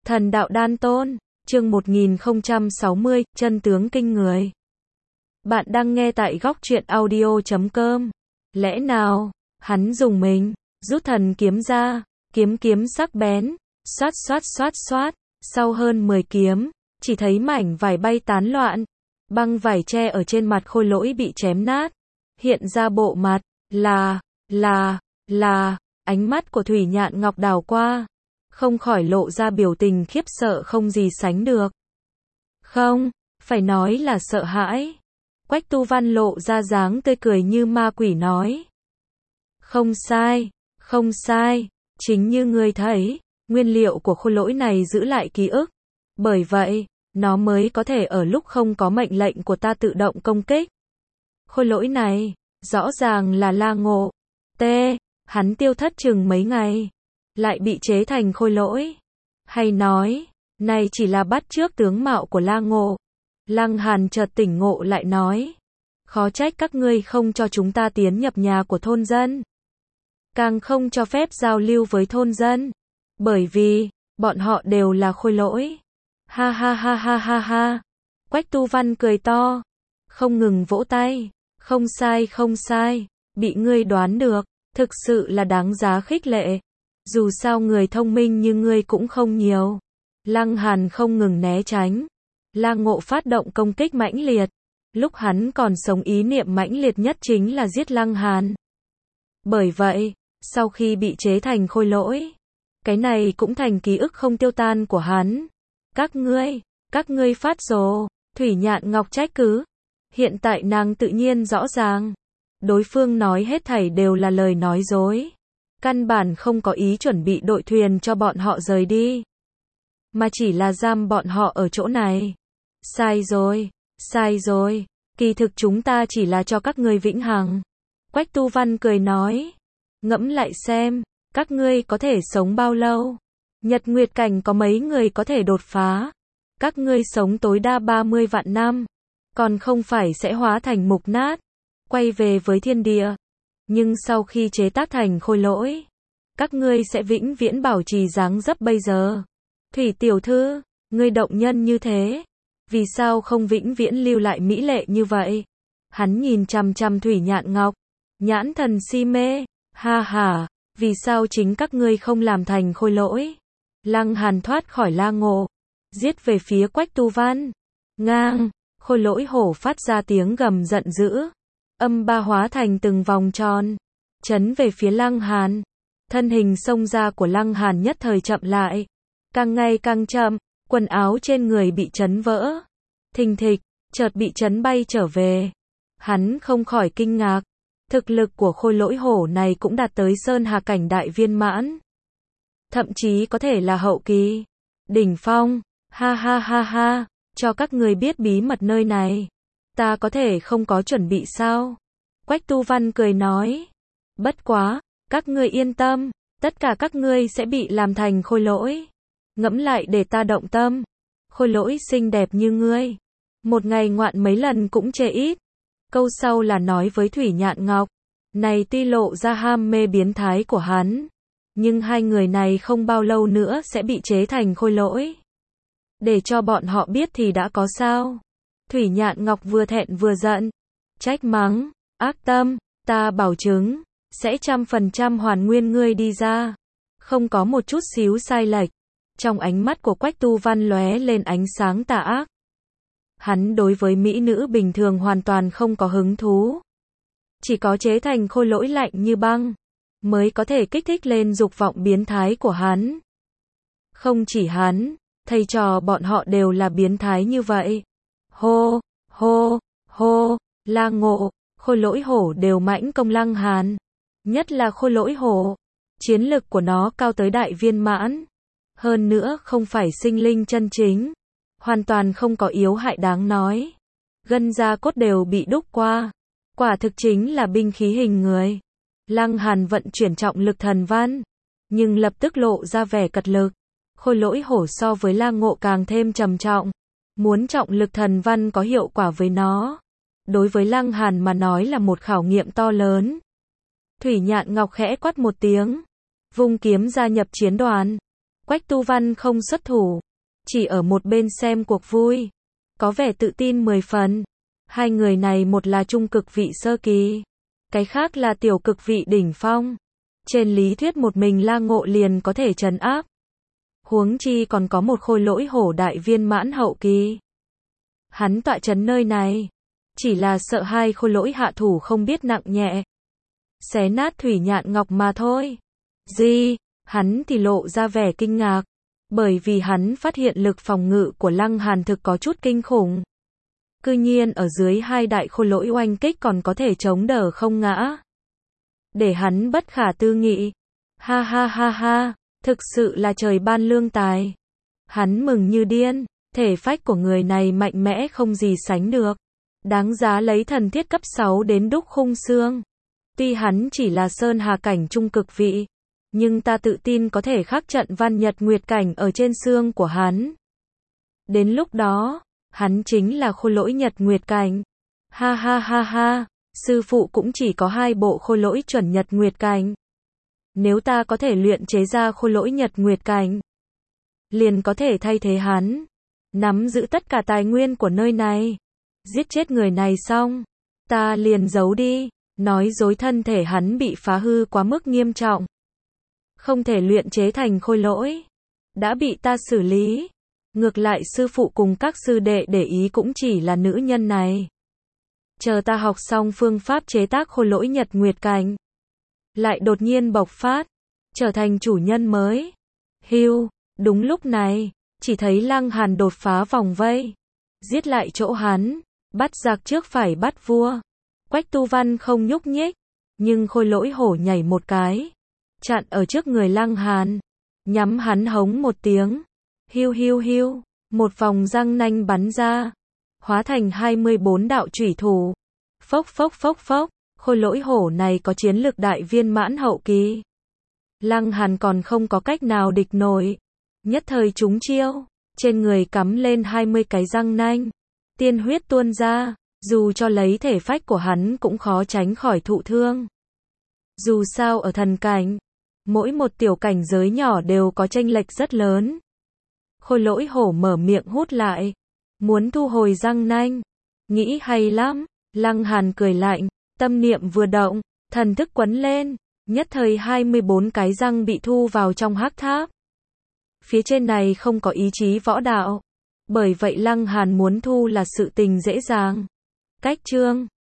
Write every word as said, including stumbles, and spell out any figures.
Thần đạo đan tôn, chương một nghìn không trăm sáu mươi, chân tướng kinh người. Bạn đang nghe tại góc truyện audio chấm com. Lẽ nào, hắn dùng mình, rút thần kiếm ra, kiếm kiếm sắc bén, xoát xoát xoát xoát, sau hơn mười kiếm, chỉ thấy mảnh vải bay tán loạn, băng vải che ở trên mặt Khôi Lỗi bị chém nát, hiện ra bộ mặt, là, là, là, ánh mắt của Thủy Nhạn Ngọc đảo qua, không khỏi lộ ra biểu tình khiếp sợ không gì sánh được. Không, phải nói là sợ hãi. Quách Tu Văn lộ ra dáng tươi cười như ma quỷ nói. Không sai, không sai, chính như ngươi thấy, nguyên liệu của Khôi Lỗi này giữ lại ký ức. Bởi vậy, nó mới có thể ở lúc không có mệnh lệnh của ta tự động công kích. Khôi Lỗi này, rõ ràng là La Ngộ. T, hắn tiêu thất chừng mấy ngày, lại bị chế thành Khôi Lỗi. Hay nói, này chỉ là bắt chước tướng mạo của La Ngộ. Lăng Hàn chợt tỉnh ngộ lại nói. Khó trách các ngươi không cho chúng ta tiến nhập nhà của thôn dân. Càng không cho phép giao lưu với thôn dân. Bởi vì, bọn họ đều là Khôi Lỗi. Ha ha ha ha ha ha. Quách Tu Văn cười to. Không ngừng vỗ tay. Không sai không sai. Bị ngươi đoán được. Thực sự là đáng giá khích lệ. Dù sao người thông minh như ngươi cũng không nhiều. Lăng Hàn không ngừng né tránh. La Ngộ phát động công kích mãnh liệt. Lúc hắn còn sống ý niệm mãnh liệt nhất chính là giết Lăng Hàn. Bởi vậy, sau khi bị chế thành Khôi Lỗi, cái này cũng thành ký ức không tiêu tan của hắn. Các ngươi, các ngươi phát rồ, Thủy Nhạn Ngọc trách cứ. Hiện tại nàng tự nhiên rõ ràng. Đối phương nói hết thảy đều là lời nói dối. Căn bản không có ý chuẩn bị đội thuyền cho bọn họ rời đi. Mà chỉ là giam bọn họ ở chỗ này. Sai rồi, sai rồi, kỳ thực chúng ta chỉ là cho các ngươi vĩnh hằng. Quách Tu Văn cười nói. Ngẫm lại xem, các ngươi có thể sống bao lâu? Nhật Nguyệt Cảnh có mấy người có thể đột phá? Các ngươi sống tối đa ba mươi vạn năm. Còn không phải sẽ hóa thành mục nát, quay về với thiên địa. Nhưng sau khi chế tác thành Khôi Lỗi, các ngươi sẽ vĩnh viễn bảo trì dáng dấp bây giờ. Thủy tiểu thư, ngươi động nhân như thế, vì sao không vĩnh viễn lưu lại mỹ lệ như vậy? Hắn nhìn chằm chằm Thủy Nhạn Ngọc, nhãn thần si mê, ha ha, vì sao chính các ngươi không làm thành Khôi Lỗi? Lăng Hàn thoát khỏi La Ngộ, giết về phía Quách Tu Văn. Ngang, Khôi Lỗi hổ phát ra tiếng gầm giận dữ. Âm ba hóa thành từng vòng tròn, chấn về phía Lăng Hàn. Thân hình xông ra của Lăng Hàn nhất thời chậm lại, càng ngày càng chậm, quần áo trên người bị chấn vỡ. Thình thịch, chợt bị chấn bay trở về. Hắn không khỏi kinh ngạc, thực lực của Khôi Lỗi hổ này cũng đạt tới Sơn Hà cảnh đại viên mãn. Thậm chí có thể là hậu kỳ, đỉnh phong, ha ha ha ha, cho các người biết bí mật nơi này. Ta có thể không có chuẩn bị sao? Quách Tu Văn cười nói. Bất quá, các ngươi yên tâm, tất cả các ngươi sẽ bị làm thành Khôi Lỗi. Ngẫm lại để ta động tâm. Khôi Lỗi xinh đẹp như ngươi, một ngày ngoạn mấy lần cũng chê ít. Câu sau là nói với Thủy Nhạn Ngọc. Này tuy lộ ra ham mê biến thái của hắn, nhưng hai người này không bao lâu nữa sẽ bị chế thành Khôi Lỗi. Để cho bọn họ biết thì đã có sao? Thủy Nhạn Ngọc vừa thẹn vừa giận, trách mắng, ác tâm, ta bảo chứng, sẽ trăm phần trăm hoàn nguyên ngươi đi ra. Không có một chút xíu sai lệch. Trong ánh mắt của Quách Tu Văn lóe lên ánh sáng tà ác. Hắn đối với mỹ nữ bình thường hoàn toàn không có hứng thú. Chỉ có chế thành Khôi Lỗi lạnh như băng, mới có thể kích thích lên dục vọng biến thái của hắn. Không chỉ hắn, thầy trò bọn họ đều là biến thái như vậy. Hô, hô, hô, La Ngộ, Khôi Lỗi hổ đều mãnh công Lăng Hàn. Nhất là Khôi Lỗi hổ, chiến lực của nó cao tới đại viên mãn. Hơn nữa không phải sinh linh chân chính, hoàn toàn không có yếu hại đáng nói. Gân da cốt đều bị đúc qua, quả thực chính là binh khí hình người. Lăng Hàn vận chuyển trọng lực thần văn, nhưng lập tức lộ ra vẻ cật lực. Khôi Lỗi hổ so với La Ngộ càng thêm trầm trọng. Muốn trọng lực thần văn có hiệu quả với nó, đối với Lăng Hàn mà nói là một khảo nghiệm to lớn. Thủy Nhạn Ngọc khẽ quát một tiếng, vung kiếm gia nhập chiến đoàn. Quách Tu Văn không xuất thủ, chỉ ở một bên xem cuộc vui, có vẻ tự tin mười phần. Hai người này một là trung cực vị sơ kỳ, cái khác là tiểu cực vị đỉnh phong. Trên lý thuyết một mình La Ngộ liền có thể trấn áp. Huống chi còn có một khôi lỗi hổ đại viên mãn hậu kỳ. Hắn tọa trấn nơi này, chỉ là sợ hai khôi lỗi hạ thủ không biết nặng nhẹ, xé nát thủy nhạn ngọc mà thôi. Gì? Hắn thì lộ ra vẻ kinh ngạc, bởi vì hắn phát hiện lực phòng ngự của Lăng Hàn thực có chút kinh khủng. Cư nhiên ở dưới hai đại khôi lỗi oanh kích còn có thể chống đỡ không ngã. Để hắn bất khả tư nghị. Ha ha ha ha, thực sự là trời ban lương tài. Hắn mừng như điên, thể phách của người này mạnh mẽ không gì sánh được. Đáng giá lấy thần thiết cấp sáu đến đúc khung xương. Tuy hắn chỉ là sơn hà cảnh trung cực vị, nhưng ta tự tin có thể khắc trận văn nhật nguyệt cảnh ở trên xương của hắn. Đến lúc đó, hắn chính là khôi lỗi nhật nguyệt cảnh. Ha ha ha ha, sư phụ cũng chỉ có hai bộ khôi lỗi chuẩn nhật nguyệt cảnh. Nếu ta có thể luyện chế ra khôi lỗi nhật nguyệt cảnh, liền có thể thay thế hắn, nắm giữ tất cả tài nguyên của nơi này. Giết chết người này xong, ta liền giấu đi. Nói dối thân thể hắn bị phá hư quá mức nghiêm trọng, không thể luyện chế thành khôi lỗi, đã bị ta xử lý. Ngược lại sư phụ cùng các sư đệ để ý cũng chỉ là nữ nhân này. Chờ ta học xong phương pháp chế tác khôi lỗi nhật nguyệt cảnh, lại đột nhiên bộc phát, trở thành chủ nhân mới. Hiu, đúng lúc này, chỉ thấy Lăng Hàn đột phá vòng vây, giết lại chỗ hắn, bắt giặc trước phải bắt vua. Quách Tu Văn không nhúc nhích, nhưng khôi lỗi hổ nhảy một cái, chặn ở trước người Lăng Hàn, nhắm hắn hống một tiếng. Hiu hiu hiu, một vòng răng nanh bắn ra, hóa thành hai mươi bốn đạo chủy thủ. Phốc phốc phốc phốc, khôi lỗi hổ này có chiến lực đại viên mãn hậu kỳ. Lăng Hàn còn không có cách nào địch nổi, nhất thời trúng chiêu, trên người cắm lên hai mươi cái răng nanh, tiên huyết tuôn ra, dù cho lấy thể phách của hắn cũng khó tránh khỏi thụ thương. Dù sao ở thần cảnh, mỗi một tiểu cảnh giới nhỏ đều có chênh lệch rất lớn. Khôi lỗi hổ mở miệng hút lại, muốn thu hồi răng nanh. Nghĩ hay lắm, Lăng Hàn cười lạnh, tâm niệm vừa động, thần thức quấn lên, nhất thời hai mươi bốn cái răng bị thu vào trong hắc tháp. Phía trên này không có ý chí võ đạo, bởi vậy Lăng Hàn muốn thu là sự tình dễ dàng. Cách chương